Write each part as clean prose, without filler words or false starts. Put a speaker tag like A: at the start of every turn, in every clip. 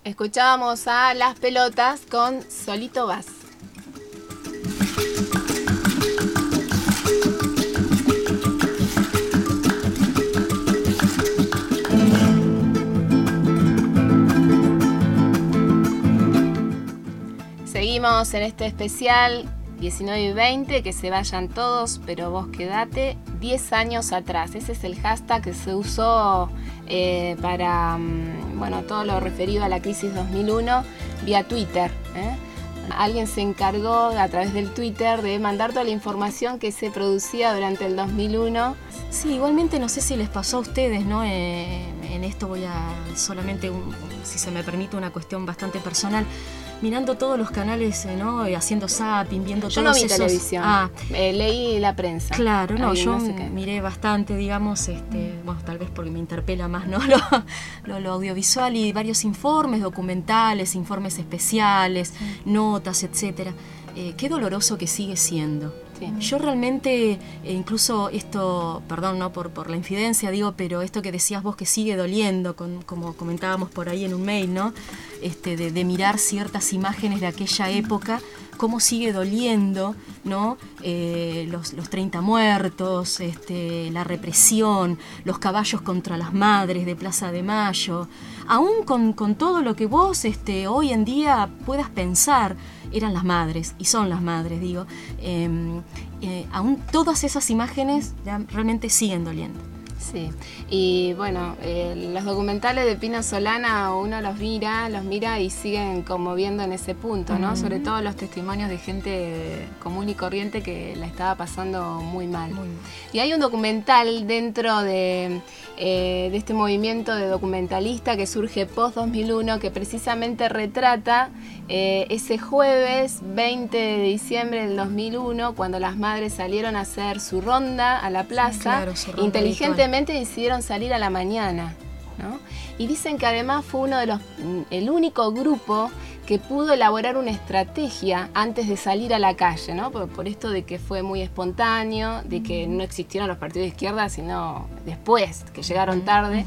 A: Escuchábamos a Las Pelotas con Solito Vas. Seguimos en este especial 19 y 20, que se vayan todos, pero vos quedate 10 años atrás. Ese es el hashtag que se usó para todo lo referido a la crisis 2001 vía Twitter. Alguien se encargó a través del Twitter de mandar toda la información que se producía durante el 2001.
B: Sí, igualmente no sé si les pasó a ustedes, ¿no? En esto voy a solamente, si se me permite, una cuestión bastante personal. Mirando todos los canales, ¿no? Haciendo zapping, viendo todos esos...
A: Yo no vi televisión, leí la prensa.
B: Claro, no, yo miré bastante, digamos, tal vez porque me interpela más, ¿no? lo audiovisual, y varios informes documentales, informes especiales, notas, etcétera. Qué doloroso que sigue siendo. Sí. Yo realmente, incluso esto, perdón, ¿no? por la infidencia, digo, pero esto que decías vos que sigue doliendo, como comentábamos por ahí en un mail, ¿no? De mirar ciertas imágenes de aquella época, cómo sigue doliendo, ¿no? Los 30 muertos, la represión, los caballos contra las madres de Plaza de Mayo, aún con todo lo que vos hoy en día puedas pensar, eran las madres, y son las madres, digo, aún todas esas imágenes realmente siguen doliendo.
A: Sí, y bueno, los documentales de Pino Solana uno los mira y siguen conmoviendo en ese punto, ¿no? Sobre todo los testimonios de gente común y corriente que la estaba pasando muy mal. Y hay un documental dentro de este movimiento de documentalista que surge post-2001 que precisamente retrata ese jueves 20 de diciembre del 2001, cuando las madres salieron a hacer su ronda a la plaza, claro, inteligentemente decidieron salir a la mañana, ¿no? Y dicen que además fue el único grupo que pudo elaborar una estrategia antes de salir a la calle, ¿no? Por esto de que fue muy espontáneo, de que no existieron los partidos de izquierda, sino después, que llegaron tarde.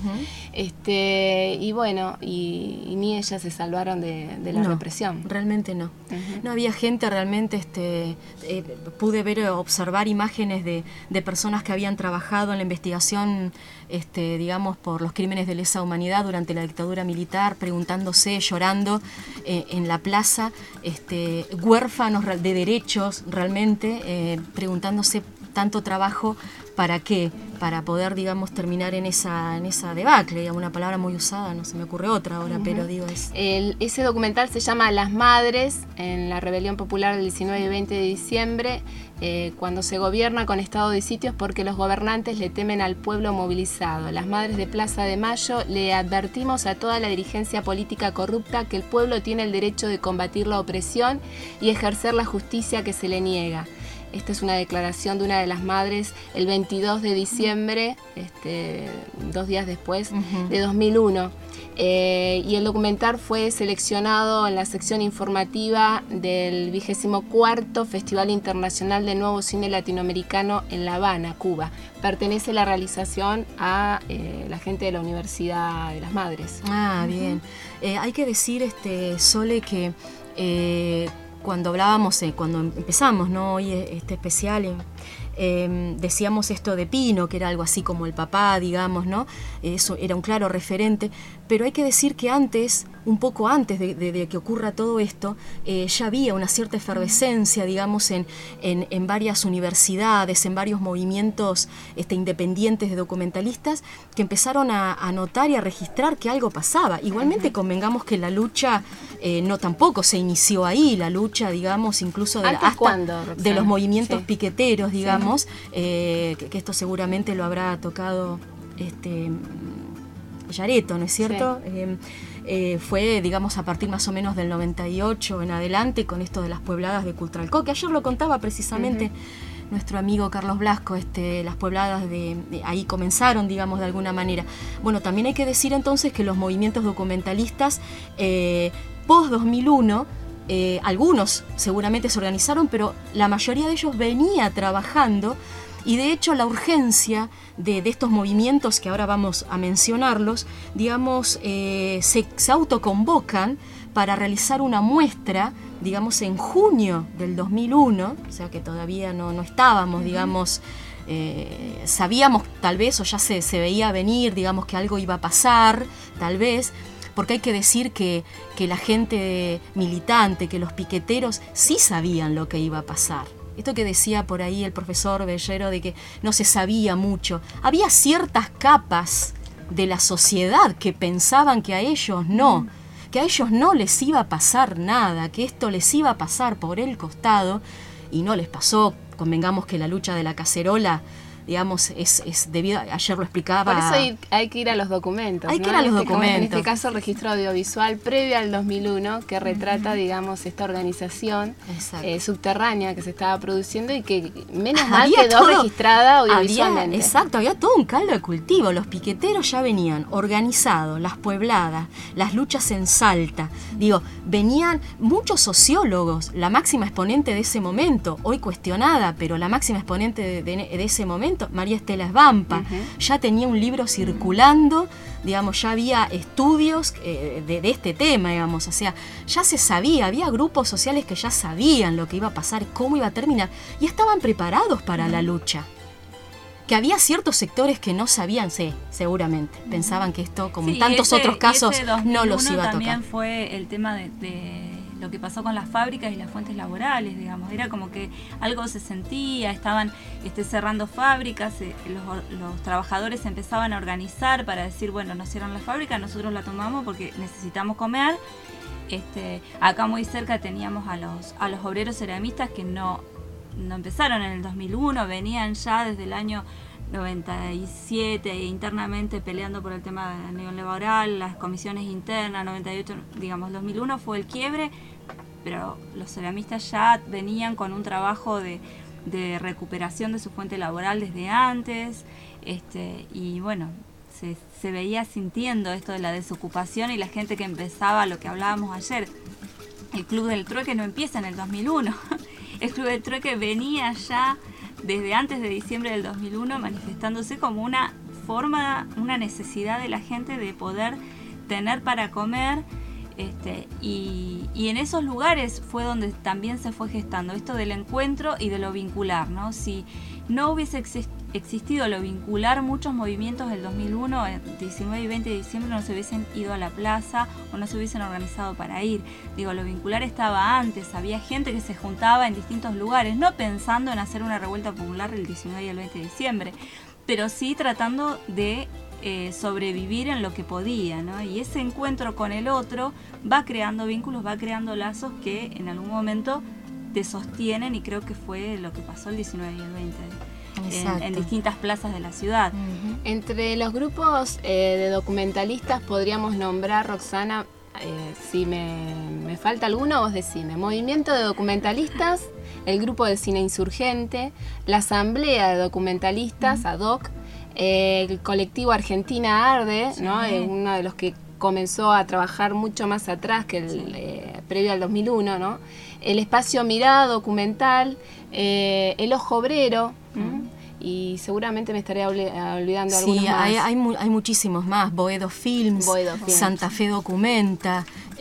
A: Y bueno, y ni ellas se salvaron de la represión.
B: Realmente no. No había gente realmente, pude observar imágenes de personas que habían trabajado en la investigación, digamos, por los crímenes de lesa humanidad durante la dictadura militar, preguntándose, llorando, en la plaza, huérfanos de derechos realmente, preguntándose tanto trabajo, ¿para qué? Para poder, digamos, terminar en esa debacle, digamos, una palabra muy usada, no se me ocurre otra ahora, pero digo es...
A: Ese documental se llama Las Madres, en la rebelión popular del 19 y 20 de diciembre, cuando se gobierna con estado de sitios porque los gobernantes le temen al pueblo movilizado. Las Madres de Plaza de Mayo le advertimos a toda la dirigencia política corrupta que el pueblo tiene el derecho de combatir la opresión y ejercer la justicia que se le niega. Esta es una declaración de una de las madres el 22 de diciembre, 2 días después, de 2001. Y el documental fue seleccionado en la sección informativa del 24º Festival Internacional de Nuevo Cine Latinoamericano en La Habana, Cuba. Pertenece la realización a la gente de la Universidad de las Madres.
B: Ah, bien. Hay que decir, Sole, que... cuando hablábamos, cuando empezamos, ¿no? Hoy este especial, decíamos esto de Pino, que era algo así como el papá, digamos, ¿no? Eso era un claro referente, pero hay que decir que antes, un poco antes de que ocurra todo esto, ya había una cierta efervescencia, digamos, en varias universidades, en varios movimientos independientes de documentalistas que empezaron a notar y a registrar que algo pasaba. Igualmente convengamos que la lucha no tampoco se inició ahí, la lucha, digamos, incluso de los movimientos piqueteros, digamos, que esto seguramente lo habrá tocado Yareto, ¿no es cierto? Sí. Fue, digamos, a partir más o menos del 98 en adelante, con esto de las puebladas de Cultralcó, que ayer lo contaba precisamente nuestro amigo Carlos Blasco, las puebladas de ahí comenzaron, digamos, de alguna manera. Bueno, también hay que decir entonces que los movimientos documentalistas post-2001, algunos seguramente se organizaron, pero la mayoría de ellos venía trabajando Y de hecho la urgencia de estos movimientos, que ahora vamos a mencionarlos, digamos, se autoconvocan para realizar una muestra, digamos, en junio del 2001, o sea que todavía no estábamos, digamos, sabíamos tal vez, o ya se veía venir, digamos, que algo iba a pasar, tal vez, porque hay que decir que la gente militante, que los piqueteros sí sabían lo que iba a pasar. Esto que decía por ahí el profesor Bellero de que no se sabía mucho. Había ciertas capas de la sociedad que pensaban que a ellos no les iba a pasar nada, que esto les iba a pasar por el costado, y no les pasó. Convengamos que la lucha de la cacerola, digamos, es debido, ayer lo explicaba.
A: Por eso hay que ir a los documentos.
B: Hay que ir a los documentos.
A: En este caso, el registro audiovisual previo al 2001, que retrata, digamos, esta organización subterránea que se estaba produciendo y que menos mal quedó registrada audiovisualmente.
B: Había todo un caldo de cultivo. Los piqueteros ya venían organizados, las puebladas, las luchas en Salta. Digo, venían muchos sociólogos, la máxima exponente de ese momento, hoy cuestionada, pero la máxima exponente de ese momento, María Estela Svampa, ya tenía un libro circulando, digamos, ya había estudios de este tema, digamos, o sea, ya se sabía, había grupos sociales que ya sabían lo que iba a pasar, cómo iba a terminar, y estaban preparados para la lucha. Que había ciertos sectores que no sabían, sí, seguramente, pensaban que esto, como en tantos otros casos, no los iba a tocar.
C: También fue el tema de lo que pasó con las fábricas y las fuentes laborales, digamos, era como que algo se sentía, estaban cerrando fábricas, los trabajadores se empezaban a organizar para decir, bueno, nos cierran la fábrica, nosotros la tomamos porque necesitamos comer. Acá muy cerca teníamos a los obreros ceramistas que no empezaron en el 2001, venían ya desde el año 97 internamente peleando por el tema neolaboral, las comisiones internas, 98, digamos, 2001 fue el quiebre, pero los ceramistas ya venían con un trabajo de recuperación de su fuente laboral desde antes, y bueno, se veía sintiendo esto de la desocupación y la gente que empezaba, lo que hablábamos ayer, el Club del Trueque no empieza en el 2001, el Club del Trueque venía ya desde antes de diciembre del 2001 manifestándose como una forma, una necesidad de la gente de poder tener para comer, y en esos lugares fue donde también se fue gestando esto del encuentro y de lo vincular, ¿no? Si no hubiese existido lo vincular, muchos movimientos del 2001, el 19 y 20 de diciembre, no se hubiesen ido a la plaza o no se hubiesen organizado para ir. Digo, lo vincular estaba antes, había gente que se juntaba en distintos lugares, no pensando en hacer una revuelta popular el 19 y el 20 de diciembre, pero sí tratando de sobrevivir en lo que podía, ¿no? Y ese encuentro con el otro va creando vínculos, va creando lazos que en algún momento te sostienen, y creo que fue lo que pasó el 19 y el 20 en distintas plazas de la ciudad.
A: Entre los grupos de documentalistas podríamos nombrar, Roxana, si me falta alguno, vos decime. Movimiento de documentalistas, el grupo de cine insurgente, la asamblea de documentalistas, ADOC, el colectivo Argentina Arde, sí, ¿no? Uno de los que comenzó a trabajar mucho más atrás que el previo al 2001, ¿no? El espacio Mirada Documental, el Ojo Obrero, y seguramente me estaré olvidando algunos más.
B: Sí, hay muchísimos más. Boedo Films, Santa Fe Documenta.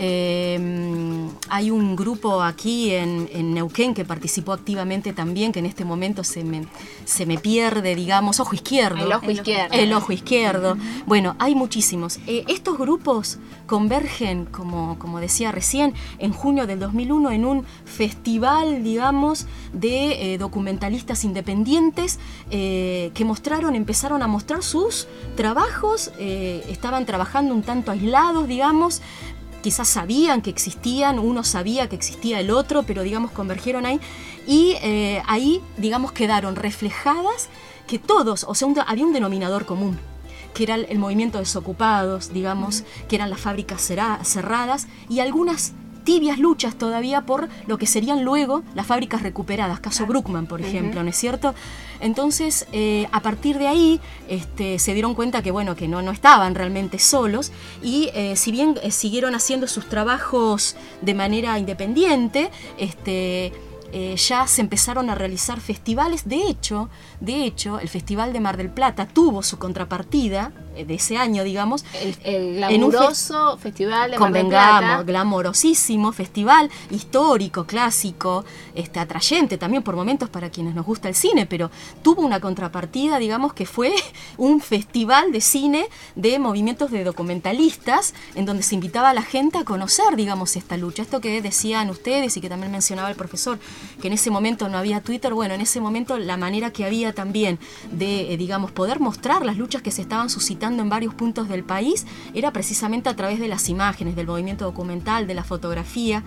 B: Hay un grupo aquí en Neuquén que participó activamente también, que en este momento se me pierde, digamos, Ojo Izquierdo. El Ojo Izquierdo. Bueno, hay muchísimos. Estos grupos convergen, como decía recién, en junio del 2001 en un festival, digamos, de documentalistas independientes que empezaron a mostrar sus trabajos. Estaban trabajando un tanto aislados, digamos. Quizás sabían que existían, uno sabía que existía el otro, pero digamos convergieron ahí, y ahí digamos quedaron reflejadas que todos, o sea, había un denominador común, que era el movimiento de desocupados, digamos, que eran las fábricas cerradas, y algunas tibias luchas todavía por lo que serían luego las fábricas recuperadas, caso Bruckmann, por ejemplo, ¿no es cierto? Entonces, a partir de ahí, se dieron cuenta que, bueno, que no estaban realmente solos, y si bien siguieron haciendo sus trabajos de manera independiente, ya se empezaron a realizar festivales. De hecho, el Festival de Mar del Plata tuvo su contrapartida de ese año, digamos,
A: el glamuroso Festival de Mar del Plata.
B: Glamorosísimo festival, histórico, clásico, atrayente también por momentos para quienes nos gusta el cine, pero tuvo una contrapartida, digamos, que fue un festival de cine de movimientos de documentalistas, en donde se invitaba a la gente a conocer, digamos, esta lucha. Esto que decían ustedes y que también mencionaba el profesor, que en ese momento no había Twitter. Bueno, en ese momento la manera que había también de, digamos, poder mostrar las luchas que se estaban suscitando en varios puntos del país era precisamente a través de las imágenes, del movimiento documental, de la fotografía.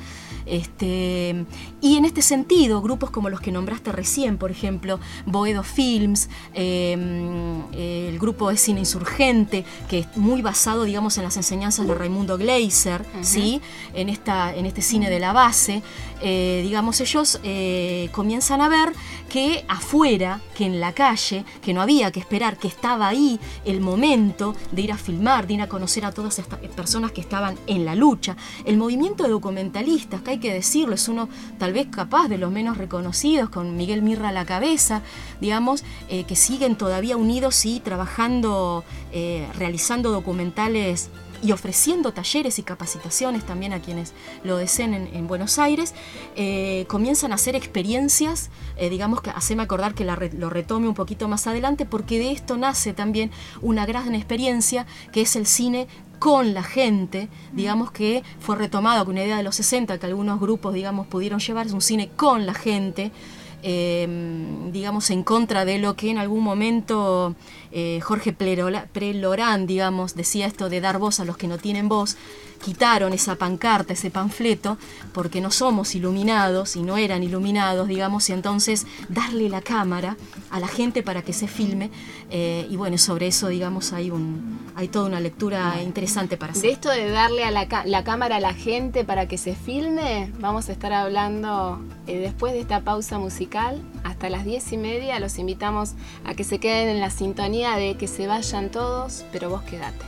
B: Y en este sentido, grupos como los que nombraste recién, por ejemplo, Boedo Films, el grupo de cine insurgente, que es muy basado, digamos, en las enseñanzas de Raimundo Gleiser, ¿sí? En este cine de la base, digamos, ellos comienzan a ver que afuera, que en la calle, que no había que esperar, que estaba ahí el momento de ir a filmar, de ir a conocer a todas estas personas que estaban en la lucha. El movimiento de documentalistas, que hay que decirlo, es uno tal vez capaz de los menos reconocidos, con Miguel Mirra a la cabeza, digamos, que siguen todavía unidos y trabajando, realizando documentales y ofreciendo talleres y capacitaciones también a quienes lo deseen en Buenos Aires. Comienzan a hacer experiencias, digamos, que haceme acordar que lo retome un poquito más adelante, porque de esto nace también una gran experiencia que es el cine con la gente, digamos, que fue retomado con una idea de los 60 que algunos grupos, digamos, pudieron llevar. Es un cine con la gente, digamos, en contra de lo que en algún momento Jorge Prelorán, digamos, decía, esto de dar voz a los que no tienen voz. Quitaron esa pancarta, ese panfleto, porque no somos iluminados y no eran iluminados, digamos, y entonces darle la cámara a la gente para que se filme, y bueno, sobre eso, digamos, hay toda una lectura interesante para hacer.
A: De esto de darle a la cámara a la gente para que se filme, vamos a estar hablando después de esta pausa musical, hasta las 10:30. Los invitamos a que se queden en la sintonía de Que se vayan todos, pero vos quedate.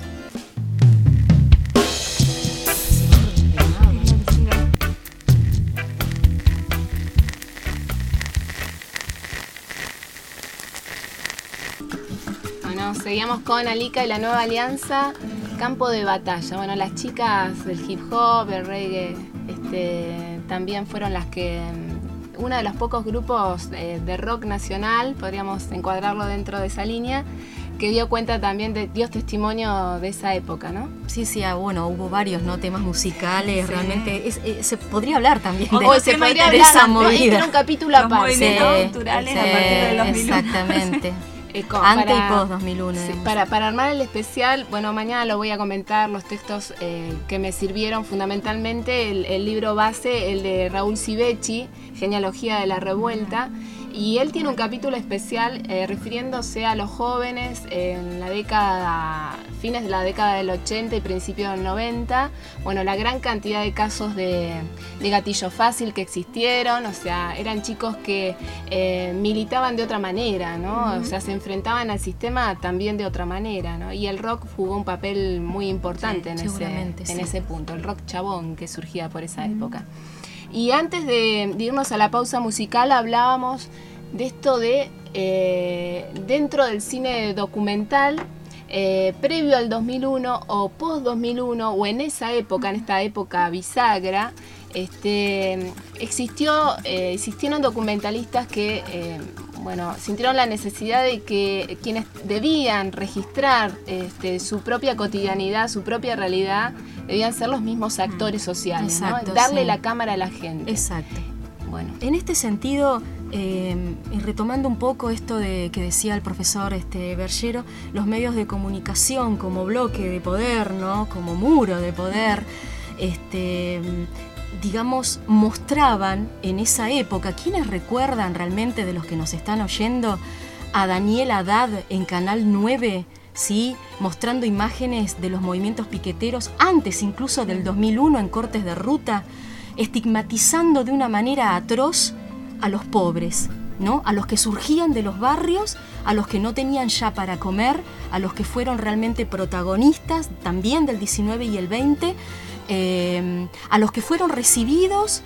A: Seguimos con Alika y la Nueva Alianza, Campo de Batalla. Bueno, las chicas del hip hop, el reggae, también fueron las que, uno de los pocos grupos de rock nacional, podríamos encuadrarlo dentro de esa línea, que dio cuenta también, dio testimonio de esa época, ¿no?
B: Sí, bueno, hubo varios, ¿no? Temas musicales, sí. Realmente se podría hablar también
A: de
B: esa movida.
A: Era un capítulo aparte.
C: Los movimientos culturales a partir del 2001.
B: Exactamente. Antes y post 2001.
A: Sí, para armar el especial, bueno, mañana lo voy a comentar, los textos que me sirvieron fundamentalmente, el libro base, el de Raúl Civechi, Genealogía de la Revuelta, y él tiene un capítulo especial refiriéndose a los jóvenes en la fines de la década del 80 y principios del 90, bueno, la gran cantidad de casos de gatillo fácil que existieron, o sea, eran chicos que militaban de otra manera, ¿no? O sea, se enfrentaban al sistema también de otra manera, ¿no? Y el rock jugó un papel muy importante en ese punto, el rock chabón que surgía por esa época. Y antes de irnos a la pausa musical hablábamos de esto de dentro del cine documental, previo al 2001 o post 2001 o en esa época, en esta época bisagra, existieron documentalistas que sintieron la necesidad de que quienes debían registrar su propia cotidianidad, su propia realidad, debían ser los mismos actores sociales. Exacto, ¿no? Darle la cámara a la gente.
B: Exacto. Bueno, en este sentido, y retomando un poco esto que decía el profesor Bergero, los medios de comunicación como bloque de poder, ¿no? Como muro de poder, digamos, mostraban en esa época. ¿Quiénes recuerdan realmente, de los que nos están oyendo, a Daniel Haddad en Canal 9? ¿Sí? Mostrando imágenes de los movimientos piqueteros antes incluso del 2001 en cortes de ruta, estigmatizando de una manera atroz a los pobres, ¿no? A los que surgían de los barrios, a los que no tenían ya para comer, a los que fueron realmente protagonistas también del 19 y el 20, a los que fueron recibidos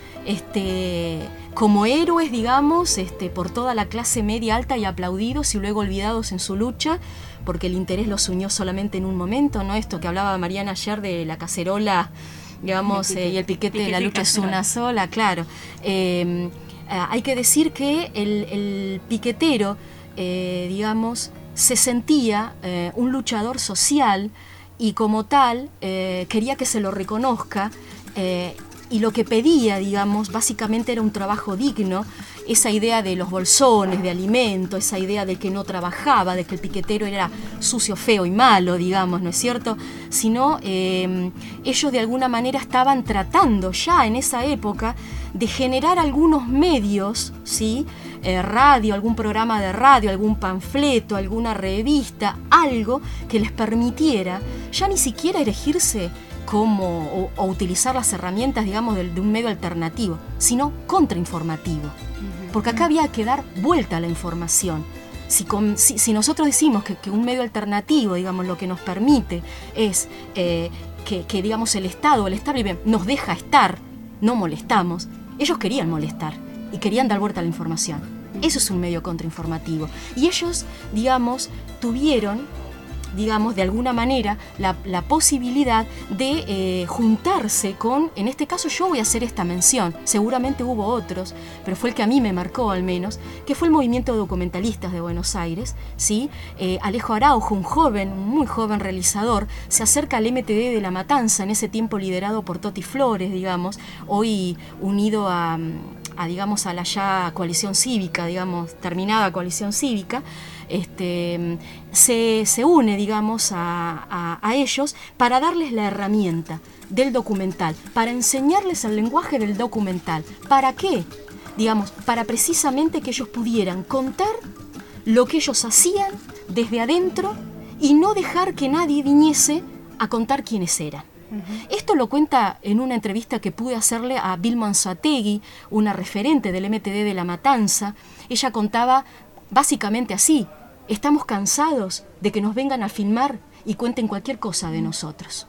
B: como héroes, digamos, por toda la clase media alta y aplaudidos y luego olvidados en su lucha, porque el interés los unió solamente en un momento, ¿no? Esto que hablaba Mariana ayer de la cacerola, digamos, y el piquete de la lucha es una sola, claro. Hay que decir que el piquetero, digamos, se sentía un luchador social y como tal quería que se lo reconozca, y lo que pedía, digamos, básicamente era un trabajo digno, esa idea de los bolsones de alimento, esa idea de que no trabajaba, de que el piquetero era sucio, feo y malo, digamos, ¿no es cierto? Sino ellos de alguna manera estaban tratando ya en esa época de generar algunos medios, ¿sí? Radio, algún programa de radio, algún panfleto, alguna revista, algo que les permitiera ya ni siquiera erigirse como o utilizar las herramientas, digamos, de un medio alternativo, sino contrainformativo. Porque acá había que dar vuelta a la información. Si nosotros decimos que un medio alternativo, digamos, lo que nos permite es que digamos, el Estado, el establishment nos deja estar, no molestamos, ellos querían molestar y querían dar vuelta a la información. Eso es un medio contrainformativo. Y ellos, digamos, tuvieron, digamos, de alguna manera la posibilidad de juntarse con, en este caso yo voy a hacer esta mención, seguramente hubo otros, pero fue el que a mí me marcó al menos, que fue el movimiento de documentalistas de Buenos Aires, ¿sí? Alejo Araujo, un joven, muy joven realizador, se acerca al MTD de La Matanza, en ese tiempo liderado por Toti Flores, digamos, hoy unido a digamos, a la ya coalición cívica, digamos, terminada coalición cívica, se une, digamos, a ellos para darles la herramienta del documental, para enseñarles el lenguaje del documental. ¿Para qué? Digamos, para precisamente que ellos pudieran contar lo que ellos hacían desde adentro y no dejar que nadie viniese a contar quiénes eran. Esto lo cuenta en una entrevista que pude hacerle a Vilma Anzoátegui, una referente del MTD de La Matanza. Ella contaba básicamente así: estamos cansados de que nos vengan a filmar y cuenten cualquier cosa de nosotros.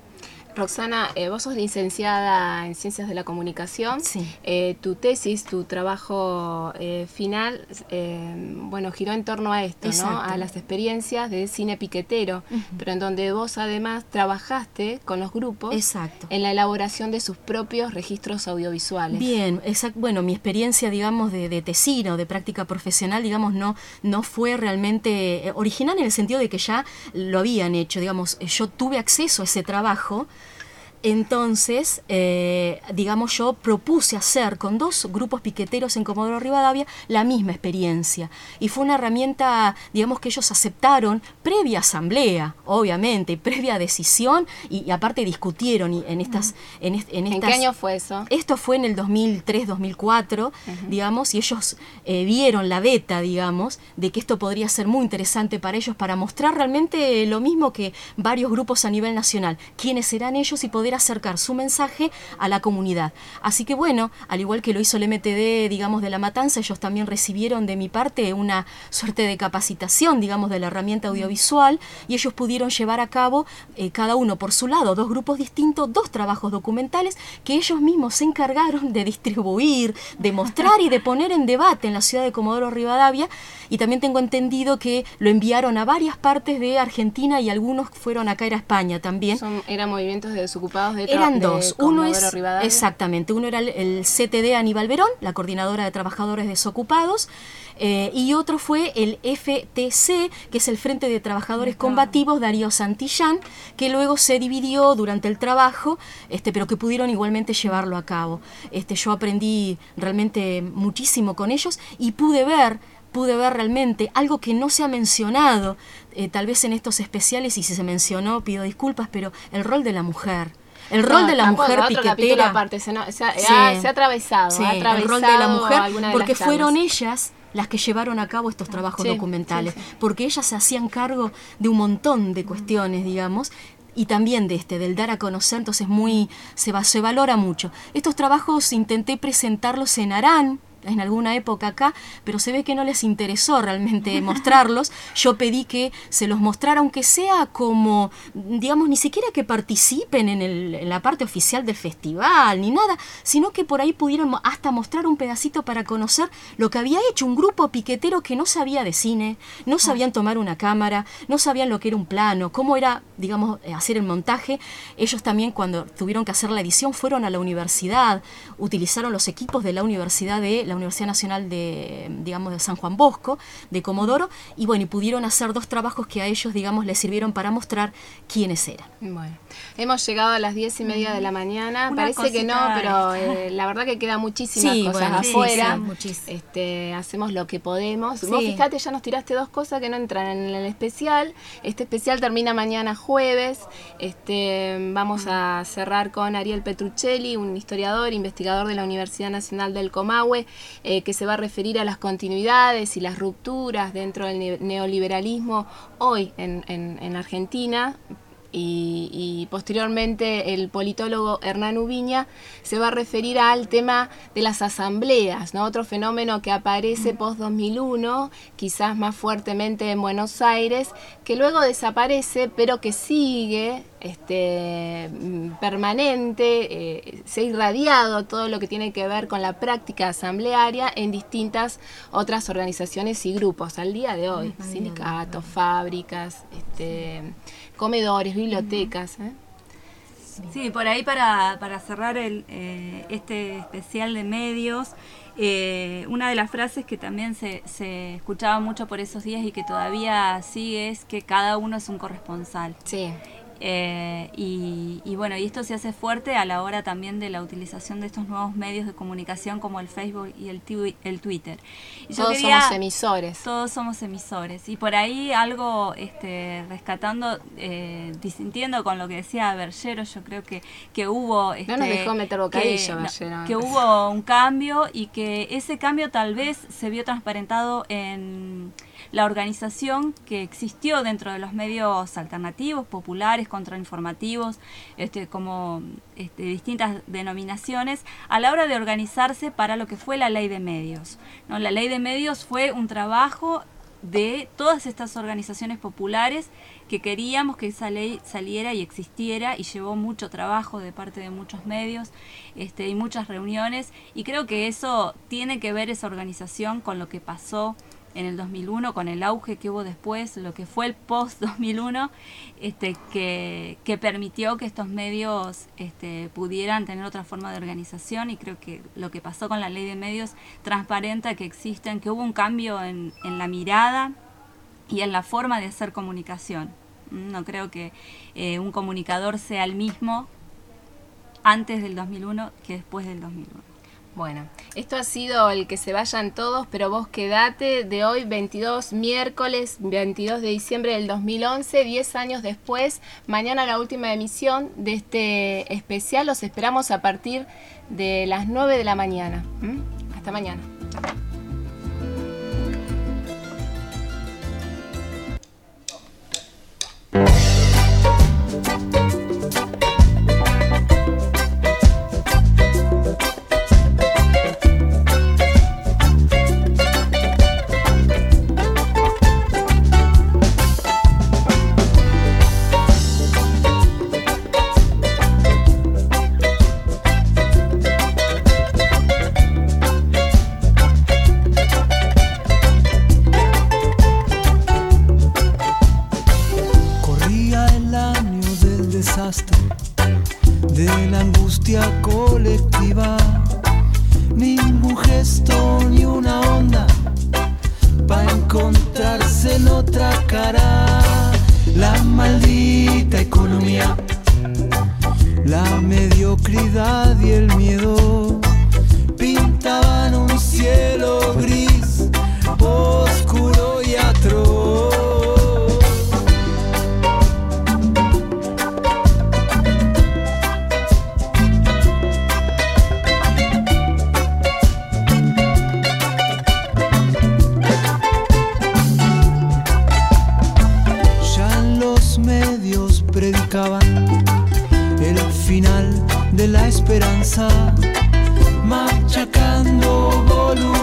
A: Roxana, vos sos licenciada en Ciencias de la Comunicación.
B: Sí.
A: Tu tesis, tu trabajo final, bueno, giró en torno a esto,
B: Exacto.
A: ¿no? A las experiencias de cine piquetero, pero en donde vos además trabajaste con los grupos.
B: Exacto.
A: En la elaboración de sus propios registros audiovisuales.
B: Bien, bueno, mi experiencia, digamos, de tesino, de práctica profesional, digamos, no fue realmente original en el sentido de que ya lo habían hecho, digamos, yo tuve acceso a ese trabajo. Entonces, digamos, yo propuse hacer con 2 grupos piqueteros en Comodoro Rivadavia la misma experiencia. Y fue una herramienta, digamos, que ellos aceptaron previa asamblea, obviamente, previa decisión, y aparte discutieron en estas... ¿En
A: qué año fue eso?
B: Esto fue en el 2003-2004, digamos, y ellos vieron la beta, digamos, de que esto podría ser muy interesante para ellos, para mostrar realmente lo mismo que varios grupos a nivel nacional, quiénes eran ellos y poder acercar su mensaje a la comunidad. Así que bueno, al igual que lo hizo el MTD, digamos, de La Matanza, ellos también recibieron de mi parte una suerte de capacitación, digamos, de la herramienta audiovisual, y ellos pudieron llevar a cabo, cada uno por su lado, 2 grupos distintos, 2 trabajos documentales que ellos mismos se encargaron de distribuir, de mostrar y de poner en debate en la ciudad de Comodoro Rivadavia, y también tengo entendido que lo enviaron a varias partes de Argentina y algunos fueron acá a España también.
A: ¿Eran movimientos de desocupados de
B: Eran 2. Uno es,
A: Rivadavia?
B: exactamente, uno era el CTD Aníbal Verón, la Coordinadora de Trabajadores Desocupados, y otro fue el FTC, que es el Frente de Trabajadores Combativos Darío Santillán, que luego se dividió durante el trabajo, pero que pudieron igualmente llevarlo a cabo. Yo aprendí realmente muchísimo con ellos y pude ver realmente algo que no se ha mencionado, tal vez en estos especiales, y si se mencionó pido disculpas, pero el rol de la mujer. El rol de la mujer piquetera.
A: Aparte, se ha atravesado.
B: Sí,
A: ha atravesado
B: el rol de la mujer, porque
A: de
B: fueron ellas las que llevaron a cabo estos trabajos documentales, porque ellas se hacían cargo de un montón de cuestiones, digamos, y también del dar a conocer, entonces se valora mucho. Estos trabajos intenté presentarlos en Arán, en alguna época acá, pero se ve que no les interesó realmente mostrarlos. Yo pedí que se los mostrara, aunque sea como, digamos, ni siquiera que participen en la parte oficial del festival, ni nada, sino que por ahí pudieron hasta mostrar un pedacito para conocer lo que había hecho un grupo piquetero que no sabía de cine, no sabían tomar una cámara, no sabían lo que era un plano, cómo era, digamos, hacer el montaje. Ellos también, cuando tuvieron que hacer la edición, fueron a la universidad, utilizaron los equipos de la Universidad Nacional de San Juan Bosco, de Comodoro, y bueno, y pudieron hacer 2 trabajos que a ellos, digamos, les sirvieron para mostrar quiénes eran.
A: Bueno, hemos llegado a las 10:30 de la mañana.
C: Una
A: Parece que no, pero la verdad que queda muchísimas cosas afuera. Hacemos lo que podemos. Vos fijate, ya nos tiraste 2 cosas que no entran en el especial. Este especial termina mañana jueves. Vamos a cerrar con Ariel Petruccelli, un historiador, investigador de la Universidad Nacional del Comahue, que se va a referir a las continuidades y las rupturas dentro del neoliberalismo hoy en Argentina. Y posteriormente el politólogo Hernán Ubiña se va a referir al tema de las asambleas, ¿no? Otro fenómeno que aparece post-2001, quizás más fuertemente en Buenos Aires, que luego desaparece, pero que sigue permanente, se ha irradiado todo lo que tiene que ver con la práctica asamblearia en distintas otras organizaciones y grupos al día de hoy, sindicatos, fábricas, comedores, bibliotecas.
C: Sí, por ahí para cerrar este especial de medios, una de las frases que también se escuchaba mucho por esos días y que todavía sigue es que cada uno es un corresponsal.
A: Sí.
C: Y bueno, y esto se hace fuerte a la hora también de la utilización de estos nuevos medios de comunicación como el Facebook y el Twitter. Y
A: todos somos emisores.
C: Todos somos emisores. Y por ahí algo rescatando, disintiendo con lo que decía Bergero, yo creo que hubo...
A: no nos dejó meter bocadillo, Bergero.
C: Que hubo un cambio y que ese cambio tal vez se vio transparentado en la organización que existió dentro de los medios alternativos, populares, contrainformativos, como distintas denominaciones, a la hora de organizarse para lo que fue la ley de medios, ¿no? La ley de medios fue un trabajo de todas estas organizaciones populares que queríamos que esa ley saliera y existiera, y llevó mucho trabajo de parte de muchos medios y muchas reuniones, y creo que eso tiene que ver, esa organización, con lo que pasó en el 2001, con el auge que hubo después, lo que fue el post-2001, que permitió que estos medios pudieran tener otra forma de organización, y creo que lo que pasó con la ley de medios transparenta que existen, que hubo un cambio en la mirada y en la forma de hacer comunicación. No creo que un comunicador sea el mismo antes del 2001 que después del 2001.
A: Bueno, esto ha sido el que se vayan todos, pero vos quedate, de hoy, miércoles 22 de diciembre del 2011, 10 años después. Mañana la última emisión de este especial. Los esperamos a partir de las 9 de la mañana. Hasta mañana.
D: De la angustia colectiva, ningún gesto ni una onda para encontrarse en otra cara. La maldita economía, la mediocridad y el miedo pintaban un cielo gris, oscuro y atroz. Predicaban el final de la esperanza, machacando volumen.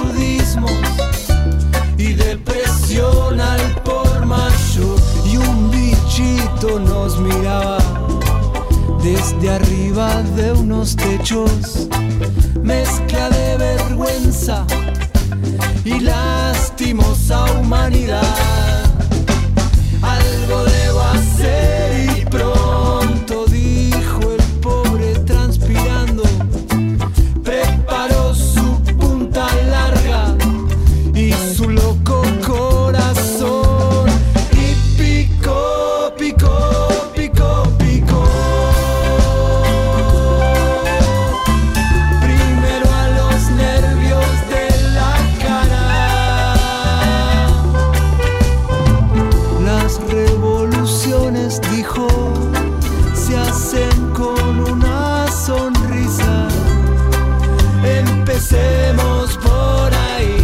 D: viento nos miraba desde arriba de unos techos, mezcla de vergüenza y lastimosa humanidad. Algo debo hacer y pronto, dijo el pobre transpirando. Preparó su punta larga y su loco corazón y picó, picó, picó, picó. Primero a los nervios de la cara. Las revoluciones, dijo, se hacen con una sonrisa. Empecemos por ahí.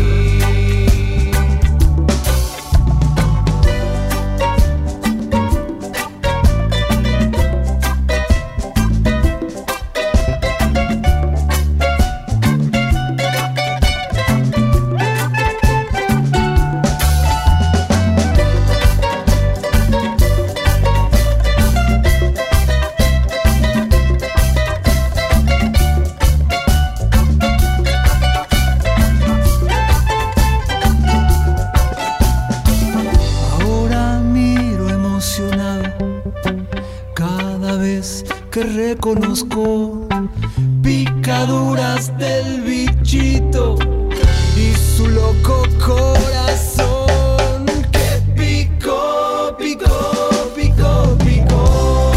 D: Conozco picaduras del bichito y su loco corazón que picó, picó, picó, picó.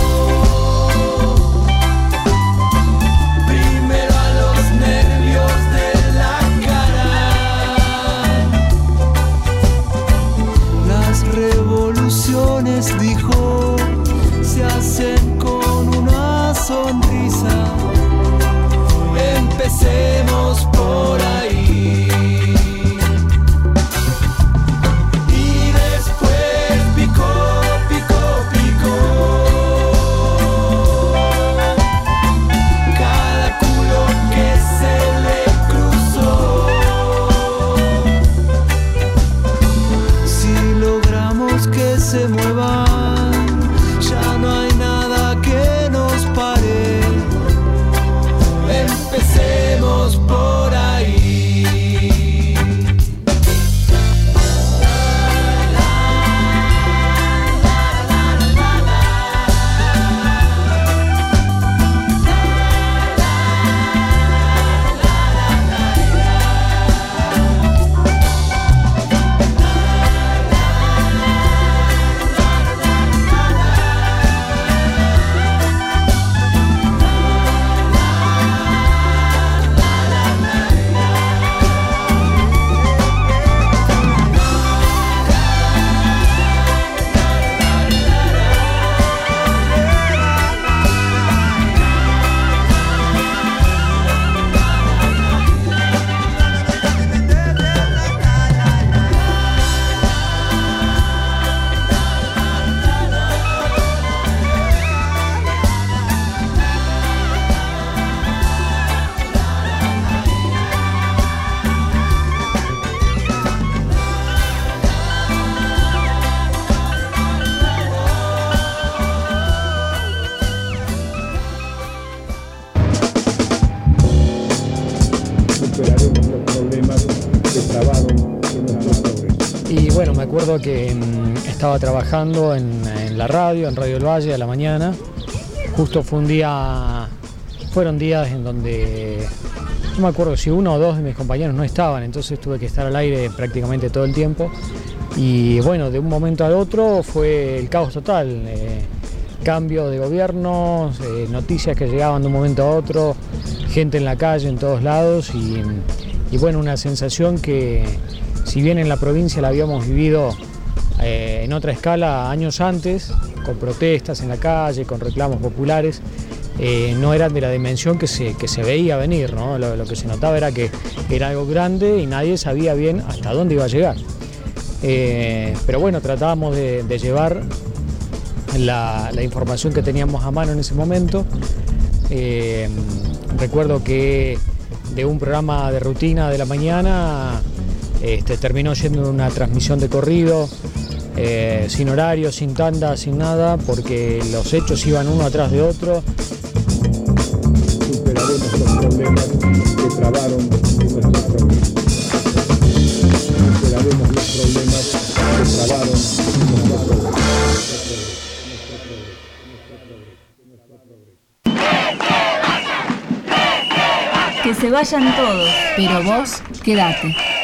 D: Primero a los nervios de la cara. Las revoluciones, dijo, se hacen con una sonrisa. Empecemos por ahí. Y después picó, picó, picó. Cada culo que se le cruzó. Si logramos que se muevan, ya no hay nada que nos pare. Empecemos por ahí.
E: Y bueno, me acuerdo que estaba trabajando en la radio, en Radio del Valle a la mañana. Justo fueron días en donde no me acuerdo si uno o dos de mis compañeros no estaban, entonces tuve que estar al aire prácticamente todo el tiempo. Y bueno, de un momento al otro fue el caos total. Cambios de gobiernos, noticias que llegaban de un momento a otro, gente en la calle en todos lados y bueno, una sensación que si bien en la provincia la habíamos vivido en otra escala años antes, con protestas en la calle, con reclamos populares, no eran de la dimensión que se veía venir, ¿no? Lo que se notaba era que era algo grande y nadie sabía bien hasta dónde iba a llegar. Pero bueno, tratábamos de llevar la información que teníamos a mano en ese momento. Recuerdo que de un programa de rutina de la mañana terminó yendo una transmisión de corrido sin horario, sin tanda, sin nada, porque los hechos iban uno atrás de otro.
F: Superaremos los problemas que trabaron nuestro progreso. Superaremos los problemas que trabaron nuestro progreso.
C: Que se vayan todos,
A: pero vos quédate.